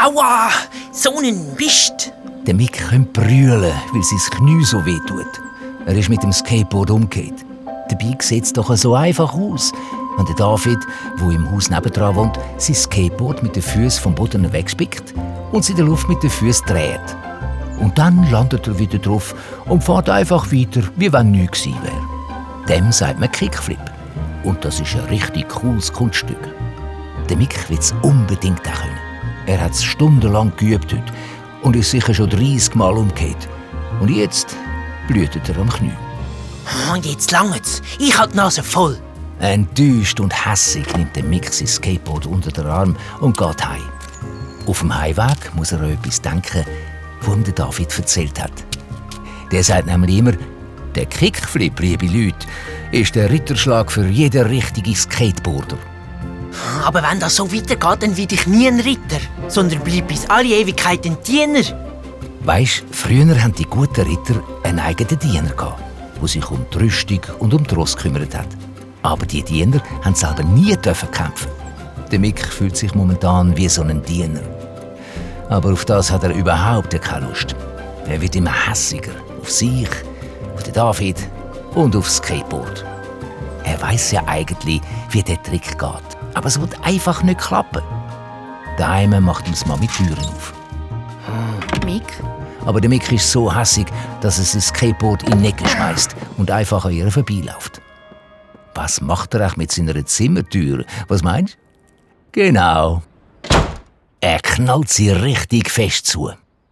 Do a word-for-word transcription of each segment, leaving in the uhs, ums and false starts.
Aua, so ein Mist. Der Mick könnte brüllen, weil sein Knie so weh tut. Er ist mit dem Skateboard umgekehrt. Dabei sieht es doch so einfach aus, wenn der David, der im Haus nebendran wohnt, sein Skateboard mit den Füßen vom Boden wegspickt und sie in der Luft mit den Füßen dreht. Und dann landet er wieder drauf und fährt einfach weiter, wie wenn nichts gewesen wäre. Dem sagt man Kickflip. Und das ist ein richtig cooles Kunststück. Der Mick will es unbedingt auch können. Er hat es stundenlang geübt heute und ist sicher schon dreißig Mal umgekehrt. Und jetzt blutet er am Knie. Und jetzt langt's. Ich hab die Nase voll. Enttäuscht und hässig nimmt der Mick sein Skateboard unter den Arm und geht heim. Auf dem Heimweg muss er an etwas denken, was ihm der David erzählt hat. Der sagt nämlich immer, der Kickflip, liebe Leute, ist der Ritterschlag für jeden richtigen Skateboarder. Aber wenn das so weitergeht, dann werde ich nie ein Ritter, sondern bleib bis alle Ewigkeit ein Diener. Weisst, früher hatten die guten Ritter einen eigenen Diener gehabt, der sich um die Rüstung und um die Ross gekümmert hat. Aber die Diener haben selber nie dürfen kämpfen. Der Mick fühlt sich momentan wie so ein Diener. Aber auf das hat er überhaupt keine Lust. Er wird immer hässiger auf sich, auf den David und aufs Skateboard. Er weiss ja eigentlich, wie der Trick geht. Aber es wird einfach nicht klappen. Daheim macht ihm die Mami die Türen auf. Mick? Aber der Mick ist so hässig, dass er sein Skateboard in die Ecke schmeißt und einfach an ihr vorbeiläuft. Was macht er auch mit seiner Zimmertür? Was meinst du? Genau. Er knallt sie richtig fest zu.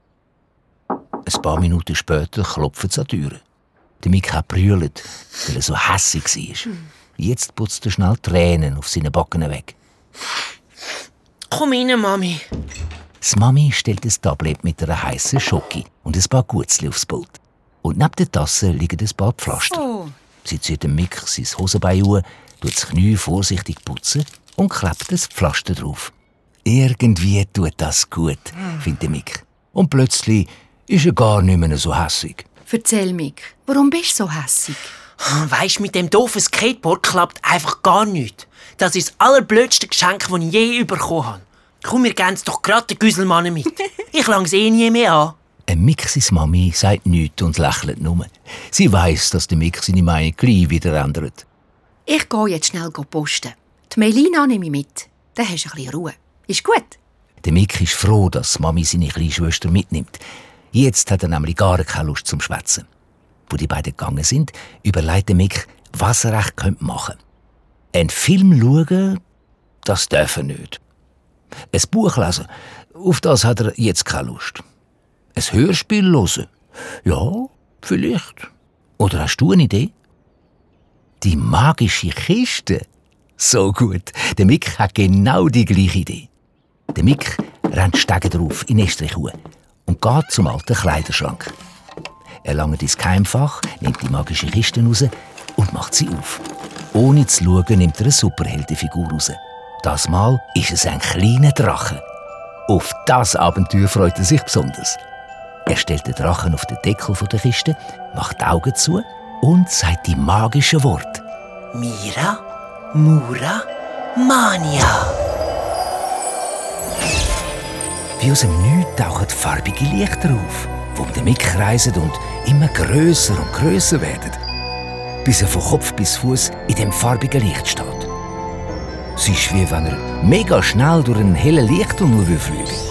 Ein paar Minuten später klopft es an die Tür. Der Mick hat brüllt, weil er so hässig war. Jetzt putzt er schnell Tränen auf seinen Backen weg. Komm rein, Mami. Die Mami stellt ein Tablet mit einer heissen Schoki und ein paar Gutzli aufs Pult. Und neben der Tasse liegen ein paar Pflaster. Oh. Sie zieht dem Mick sein Hosenbein an, tut das Knie vorsichtig putzen und klebt das Pflaster drauf. Irgendwie tut das gut, findet der Mick. Und plötzlich ist er gar nicht mehr so hässig. Erzähl, Mick, warum bist du so hässig? Weisst, mit dem doofen Skateboard klappt einfach gar nichts. Das ist das allerblödste Geschenk, das ich je bekommen habe. Komm, wir geben es doch gerade den Güsselmann mit. Ich lang es eh nie mehr an. Mick, seine Mami, sagt nichts und lächelt nur. Sie weiss, dass der Mick seine Meinung gleich wieder ändert. Ich gehe jetzt schnell posten. Die Melina nehme ich mit. Dann hast du ein bisschen Ruhe. Ist gut? Der Mick ist froh, dass die Mami seine kleine Schwester mitnimmt. Jetzt hat er nämlich gar keine Lust zum Schwätzen. Wo die beiden gegangen sind, überlegt der Mick, was er echt machen könnte. Einen Film schauen, das darf er nicht. Ein Buch lesen, auf das hat er jetzt keine Lust. Ein Hörspiel hören? Ja, vielleicht. Oder hast du eine Idee? Die magische Kiste? So gut. Der Mick hat genau die gleiche Idee. Der Mick rennt Stege drauf in Estrichhuh und geht zum alten Kleiderschrank. Er langt ins Geheimfach, nimmt die magische Kiste raus und macht sie auf. Ohne zu schauen, nimmt er eine Superheldenfigur raus. Das Mal ist es ein kleiner Drache. Auf das Abenteuer freut er sich besonders. Er stellt den Drachen auf den Deckel der Kiste, macht die Augen zu und sagt die magischen Worte. Mira, Mura, Mania. Wie aus dem Nichts tauchen farbige Lichter auf, die um den Mick kreisen und immer grösser und grösser werden, bis er von Kopf bis Fuß in dem farbigen Licht steht. Es ist wie wenn er mega schnell durch einen hellen Lichttunnel fliegen will.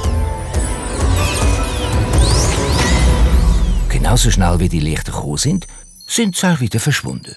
Genauso schnell wie die Lichter gekommen sind, sind sie auch wieder verschwunden.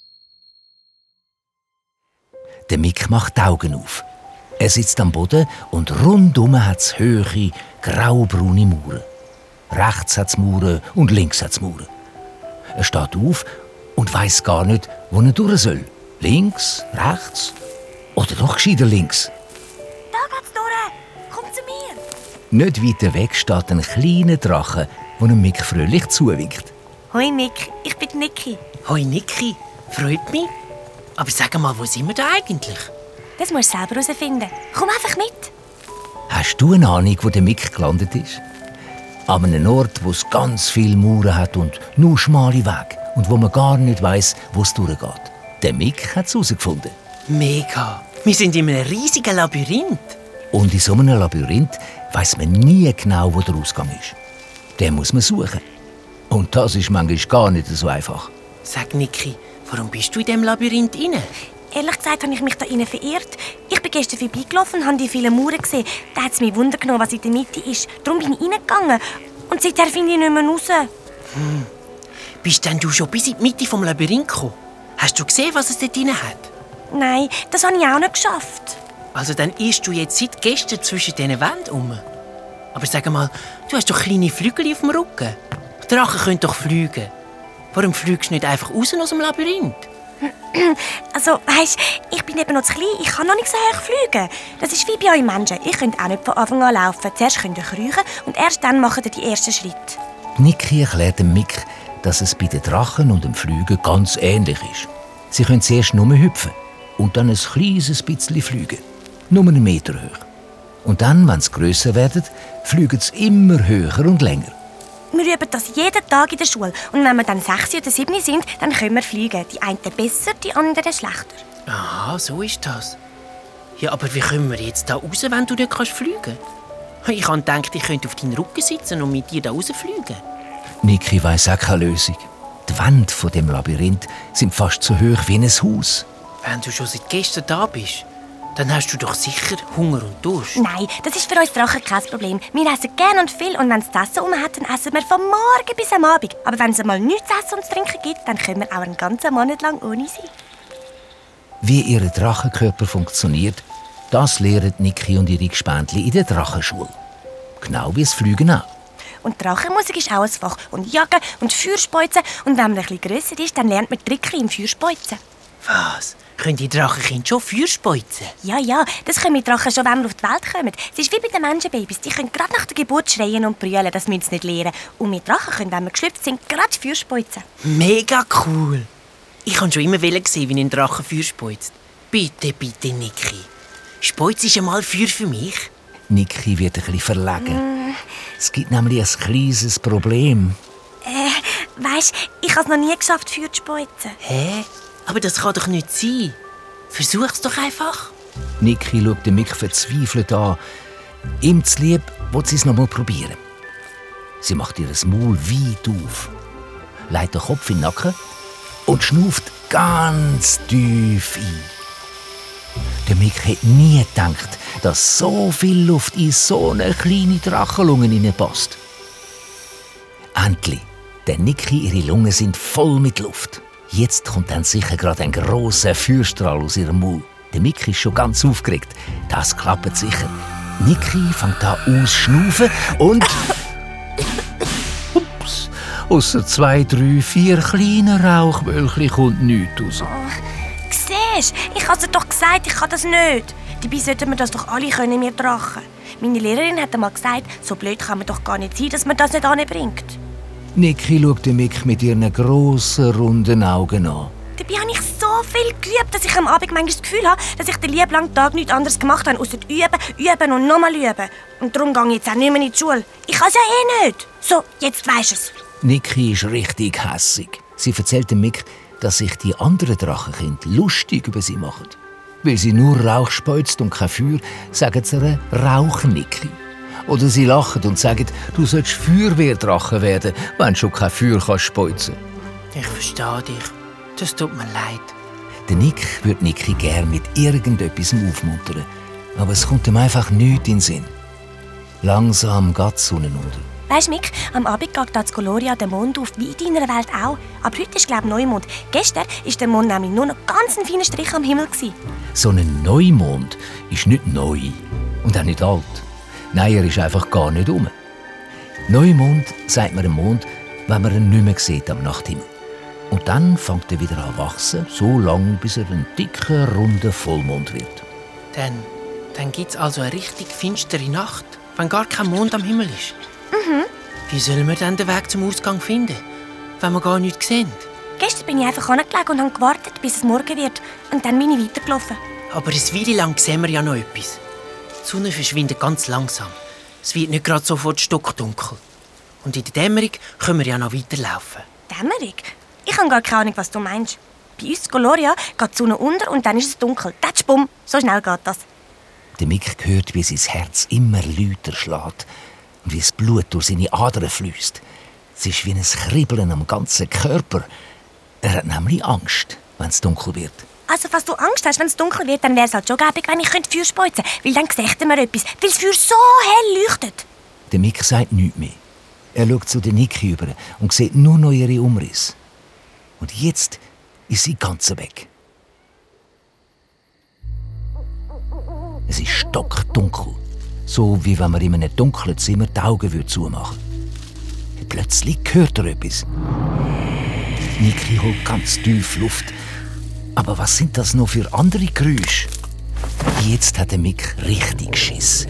Der Mick macht die Augen auf. Er sitzt am Boden und rundum hat es hohe, graubraune Mauern. Rechts hat es Mauern und links hat es Mauern. Er steht auf und weiss gar nicht, wo er durch soll. Links, rechts oder doch gescheiter links. Da geht's durch! Komm zu mir! Nicht weiter weg steht ein kleiner Drache, der dem Mick fröhlich zuwinkt. Hoi Mick, ich bin Niki. Hoi Niki, freut mich. Aber sag mal, wo sind wir da eigentlich? Das musst du selber herausfinden. Komm einfach mit. Hast du eine Ahnung, wo der Mick gelandet ist? An einem Ort, wo es ganz viele Mauern hat und nur schmale Wege und wo man gar nicht weiss, wo es durchgeht. Der Mick hat es herausgefunden. Mega. Wir sind in einem riesigen Labyrinth. Und in so einem Labyrinth weiss man nie genau, wo der Ausgang ist. Den muss man suchen. Und das ist manchmal gar nicht so einfach. Sag, Niki, warum bist du in diesem Labyrinth rein? Ehrlich gesagt habe ich mich da innen verirrt. Ich bin gestern vorbeigelaufen und habe die vielen Mauern gesehen. Da hat es mich Wunder genommen, was in der Mitte ist. Darum bin ich reingegangen. Und seither finde ich nicht mehr raus. Hm. Bist denn du schon bis in die Mitte vom Labyrinth gekommen? Hast du gesehen, was es dort drin hat? Nein, das habe ich auch nicht geschafft. Also dann irrst du jetzt seit gestern zwischen diesen Wänden um. Aber sag mal, du hast doch kleine Flügel auf dem Rücken. Drachen können doch fliegen. Warum fliegst du nicht einfach raus aus dem Labyrinth? Also, weisst, ich bin eben noch zu klein, ich kann noch nicht so hoch fliegen. Das ist wie bei euch Menschen. Ich könnt auch nicht von Anfang an laufen. Zuerst könnt ihr kriechen und erst dann macht ihr die ersten Schritte. Niki erklärt dem Mick, dass es bei den Drachen und dem Fliegen ganz ähnlich ist. Sie können zuerst nur hüpfen und dann ein kleines bisschen fliegen. Nur einen Meter hoch. Und dann, wenn sie grösser werden, fliegen sie immer höher und länger. Wir üben das jeden Tag in der Schule. Und wenn wir dann sechs oder sieben sind, dann können wir fliegen. Die einen besser, die anderen schlechter. Aha, so ist das. Ja, aber wie kommen wir jetzt da raus, wenn du nicht fliegen kannst? Ich habe gedacht, ich könnte auf deinen Rücken sitzen und mit dir da rausfliegen. Niki weiss auch keine Lösung. Die Wände von dem Labyrinth sind fast so hoch wie ein Haus. Wenn du schon seit gestern da bist, dann hast du doch sicher Hunger und Durst. Nein, das ist für uns Drachen kein Problem. Wir essen gern und viel und wenn es das Essen um hat, dann essen wir von morgen bis am Abend. Aber wenn es mal nichts zu essen und zu trinken gibt, dann können wir auch einen ganzen Monat lang ohne sein. Wie ihr Drachenkörper funktioniert, das lernen Niki und ihre Gespendli in der Drachenschule. Genau wie das Fliegen auch. Und Drachenmusik ist auch ein Fach. Und Jagen und Feuerspeuzen. Und wenn man ein bisschen grösser ist, dann lernt man Trickchen im Feuerspeuzen. Was? Können die Drachenkinder schon Feuer speuzen? Ja, ja, das können wir Drachen schon, wenn wir auf die Welt kommen. Es ist wie bei den Menschenbabys. Die können gerade nach der Geburt schreien und brüllen, das müssen sie nicht lernen. Und wir Drachen können, wenn wir geschlüpft sind, gerade Feuer speuzen. Mega cool! Ich wollte schon immer sehen, wie ein Drache Feuer speuzt. Bitte, bitte, Niki. Speuzest du einmal Feuer für mich? Niki wird ein bisschen verlegen. Mm. Es gibt nämlich ein kleines Problem. Äh, weisst, ich habe es noch nie geschafft, Feuer zu speuzen. Hä? Aber das kann doch nicht sein. Versuch's doch einfach. Niki schaut den Mick verzweifelt an. Ihm zulieb will sie es noch mal probieren. Sie macht ihr Maul weit auf, legt den Kopf in den Nacken und schnauft ganz tief ein. Der Mick hätte nie gedacht, dass so viel Luft in so eine kleine Drachenlunge hineinpasst. Endlich, denn Niki ihre Lungen sind voll mit Luft. Jetzt kommt dann sicher gerade ein grosser Feuerstrahl aus ihrem Maul. Der Mick ist schon ganz aufgeregt. Das klappt sicher. Niki fängt an ausschnaufen und... Ups! Ausser zwei, drei, vier kleinen Rauchwölkchen kommt nichts raus. Oh, siehst du? Ich habe dir doch gesagt, ich kann das nicht. Dabei sollten wir das doch alle können, wir Drachen. Meine Lehrerin hat einmal gesagt, so blöd kann man doch gar nicht sein, dass man das nicht anbringt. Niki schaut den Mick mit ihren grossen, runden Augen an. Dabei habe ich so viel geübt, dass ich am Abend manchmal das Gefühl habe, dass ich den lieben langen Tag nichts anderes gemacht habe, außer üben, üben und nochmal üben. Und darum gehe ich jetzt auch nicht mehr in die Schule. Ich kann es ja eh nicht. So, jetzt weisst du es. Niki ist richtig hässig. Sie erzählt dem Mick, dass sich die anderen Drachenkinder lustig über sie machen. Weil sie nur Rauch speuzt und kein Feuer, sagen sie ihr Rauch-Niki. Oder sie lachen und sagen, du sollst Feuerwehrdrache werden, wenn du schon kein Feuer kannst speuzen. Ich verstehe dich. Das tut mir leid. Der Nick würde Niki gerne mit irgendetwas aufmuntern. Aber es kommt ihm einfach nichts in den Sinn. Langsam geht die Sonne unter. Weisst du, Mick, am Abend geht das Goloria den Mond auf, wie in deiner Welt auch. Aber heute ist, glaube ich, Neumond. Gestern war der Mond nämlich nur noch ganz ein feiner Strich am Himmel. So ein Neumond ist nicht neu und auch nicht alt. Nein, er ist einfach gar nicht um. Neumond sagt man dem Mond, wenn man ihn nicht mehr sieht am Nachthimmel. Und dann fängt er wieder an zu wachsen, so lange, bis er ein dicker, runder Vollmond wird. Dann, dann gibt es also eine richtig finstere Nacht, wenn gar kein Mond am Himmel ist. Mhm. Wie sollen wir dann den Weg zum Ausgang finden, wenn wir gar nichts sehen? Gestern bin ich einfach angelegt und habe gewartet, bis es morgen wird. Und dann bin ich weitergelaufen. Aber eine Weile lang sehen wir ja noch etwas. Die Sonne verschwindet ganz langsam. Es wird nicht gerade sofort stockdunkel. Und in der Dämmerung können wir ja noch weiterlaufen. Dämmerung? Ich habe gar keine Ahnung, was du meinst. Bei uns in Goloria geht die Sonne unter und dann ist es dunkel. Tatsch, bumm, so schnell geht das. Der Mick hört, wie sein Herz immer lauter schlägt und wie das Blut durch seine Adern fließt. Es ist wie ein Kribbeln am ganzen Körper. Er hat nämlich Angst, wenn es dunkel wird. Also, falls du Angst hast, wenn es dunkel wird, dann wäre es halt schon gäbig, wenn ich Feuer speuzen könnte. Weil dann sieht man etwas, weil das Feuer so hell leuchtet. Der Mick sagt nichts mehr. Er schaut zu der Niki über und sieht nur noch ihre Umrisse. Und jetzt ist sie ganz weg. Es ist stockdunkel. So wie wenn man in einem dunklen Zimmer die Augen zumachen würde. Plötzlich hört er etwas. Niki holt ganz tief Luft. Aber was sind das noch für andere Geräusche? Jetzt hat der Mick richtig Schiss.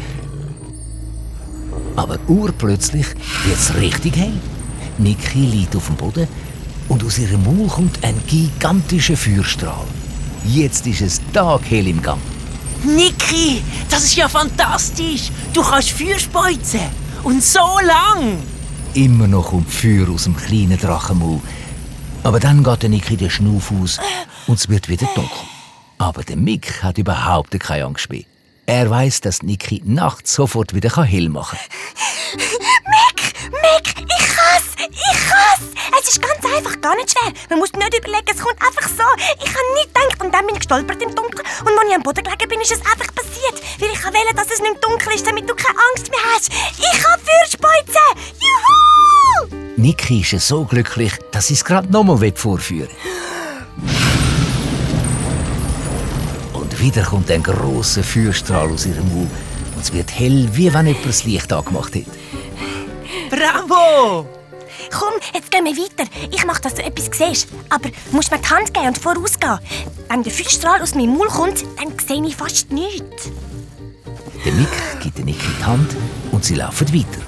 Aber urplötzlich wird es richtig hell. Niki liegt auf dem Boden und aus ihrem Maul kommt ein gigantischer Feuerstrahl. Jetzt ist es taghell im Gang. Niki, das ist ja fantastisch. Du kannst Feuer speuzen. Und so lang. Immer noch kommt Feuer aus dem kleinen Drachenmaul. Aber dann geht der Niki den Schnuff aus und es wird wieder dunkel. Aber der Mick hat überhaupt keine Angst mehr. Er weiss, dass Niki nachts sofort wieder hell machen kann. Mick, Mick, ich kann's, ich kann's. Es ist ganz einfach, gar nicht schwer. Man muss nicht überlegen, es kommt einfach so. Ich habe nicht gedacht und dann bin ich gestolpert im Dunkeln. Und als ich am Boden gelegen bin, ist es einfach passiert. Weil ich wollte, dass es nicht dunkel ist, damit du keine Angst mehr hast. Ich kann Feuer speuzen. Juhu! Niki ist so glücklich, dass sie es gerade nochmal vorführen will. Und wieder kommt ein grosser Feuerstrahl aus ihrem Maul. Und es wird hell, wie wenn jemand das Licht angemacht hat. Bravo! Komm, jetzt gehen wir weiter. Ich mache, dass du etwas siehst. Aber du musst mir die Hand geben und vorausgehen. Wenn der Feuerstrahl aus meinem Maul kommt, dann sehe ich fast nichts. Der Mick gibt der Niki die Hand und sie laufen weiter.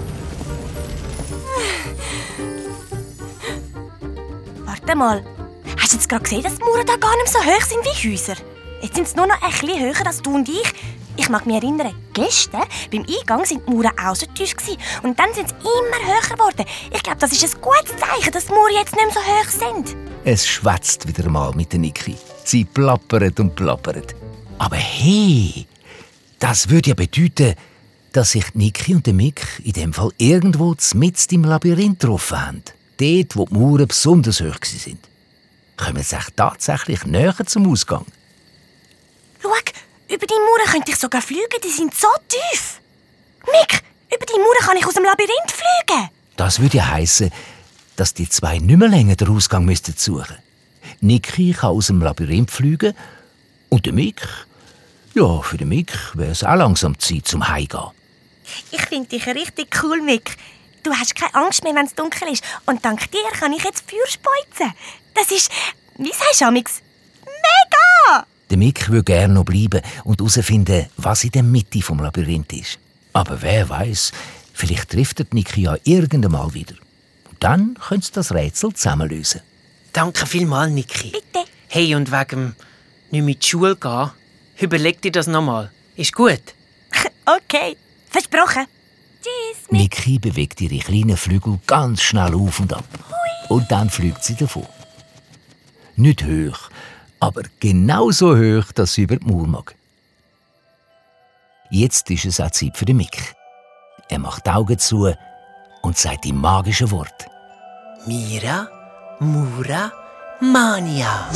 Warte mal. Hast du jetzt gerade gesehen, dass die Mauern da gar nicht so hoch sind wie Häuser? Jetzt sind sie nur noch ein bisschen höher als du und ich. Ich mag mich erinnern, gestern beim Eingang sind die Mauern auch so tief gewesen. Und dann sind sie immer höher geworden. Ich glaube, das ist ein gutes Zeichen, dass die Mauern jetzt nicht mehr so hoch sind. Es schwätzt wieder mal mit der Niki. Sie plappert und plappert. Aber hey, das würde ja bedeuten, dass sich Niki und der Mick in dem Fall irgendwo mitten im Labyrinth getroffen haben. Dort, wo die Mauern besonders hoch waren. Kommen sie tatsächlich näher zum Ausgang? Schau, über die Mauern könnte ich sogar fliegen, die sind so tief. Mick, über die Mauern kann ich aus dem Labyrinth fliegen. Das würde ja heissen, dass die zwei nicht mehr länger den Ausgang müssten suchen. Niki kann aus dem Labyrinth fliegen und der Mick, ja, für den Mick wäre es auch langsam Zeit zum Heimgehen. Ich finde dich richtig cool, Mick. Du hast keine Angst mehr, wenn es dunkel ist. Und dank dir kann ich jetzt Feuer speuzen. Das ist, wie sagst du, Amix, mega! Der Mick will gerne noch bleiben und herausfinden, was in der Mitte vom Labyrinth ist. Aber wer weiß, vielleicht trifft Niki ja irgendwann mal wieder. Und dann können sie das Rätsel zusammen lösen. Danke vielmals, Niki. Bitte. Hey, und wegen nicht mehr in die Schule gehen, überleg dir das nochmal. Ist gut? Okay, versprochen. Tschüss, Mick. Niki bewegt ihre kleinen Flügel ganz schnell auf und ab. Und dann fliegt sie davon. Nicht hoch, aber genauso hoch, dass sie über die Mauer mag. Jetzt ist es auch Zeit für den Mick. Er macht die Augen zu und sagt die magischen Worte. Mira, Mura, Mania.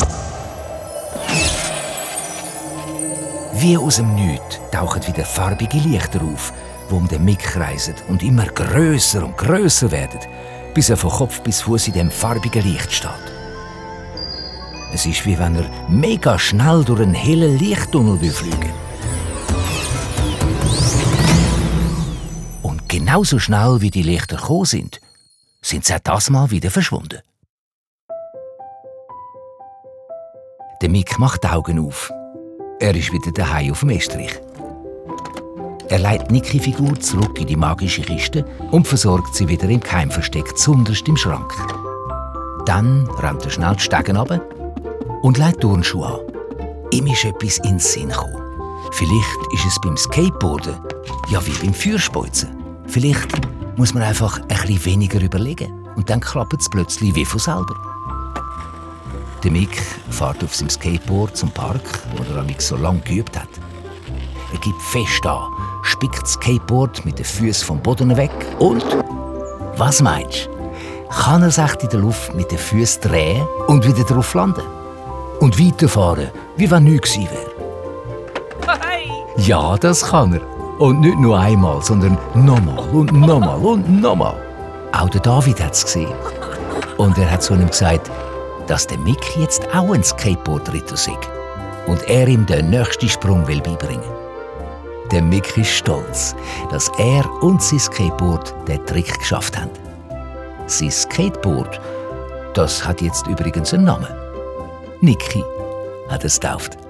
Wie aus dem Nichts tauchen wieder farbige Lichter auf, die um den Mick kreisen und immer grösser und grösser werden, bis er von Kopf bis Fuß in dem farbigen Licht steht. Es ist, wie wenn er mega schnell durch einen hellen Lichttunnel fliegen will. Und genauso schnell, wie die Lichter gekommen sind, sind sie auch das Mal wieder verschwunden. Der Mick macht die Augen auf. Er ist wieder daheim auf dem Estrich. Er leitet Nikis Figur zurück in die magische Kiste und versorgt sie wieder im Geheimversteck zunderst im Schrank. Dann rennt er schnell die Stegen runter und legt Turnschuhe an. Ihm ist etwas in den Sinn gekommen. Vielleicht ist es beim Skateboarden, ja wie beim Feuerspeuzen. Vielleicht muss man einfach ein bisschen weniger überlegen und dann klappt es plötzlich wie von selber. Der Mick fährt auf seinem Skateboard zum Park, wo er so lange geübt hat. Er gibt fest an, spickt das Skateboard mit den Füßen vom Boden weg und... Was meinst du? Kann er sich in der Luft mit den Füßen drehen und wieder drauf landen? Und weiterfahren, wie wenn nichts gewesen wäre? Ja, das kann er. Und nicht nur einmal, sondern nochmal und nochmal und nochmal. Auch der David hat es gesehen. Und er hat zu ihm gesagt, dass der Mick jetzt auch ein Skateboard-Ritter sei. Und er ihm den nächsten Sprung will beibringen. Der Mick ist stolz, dass er und sein Skateboard den Trick geschafft haben. Sein Skateboard, das hat jetzt übrigens einen Namen. Niki hat es getauft.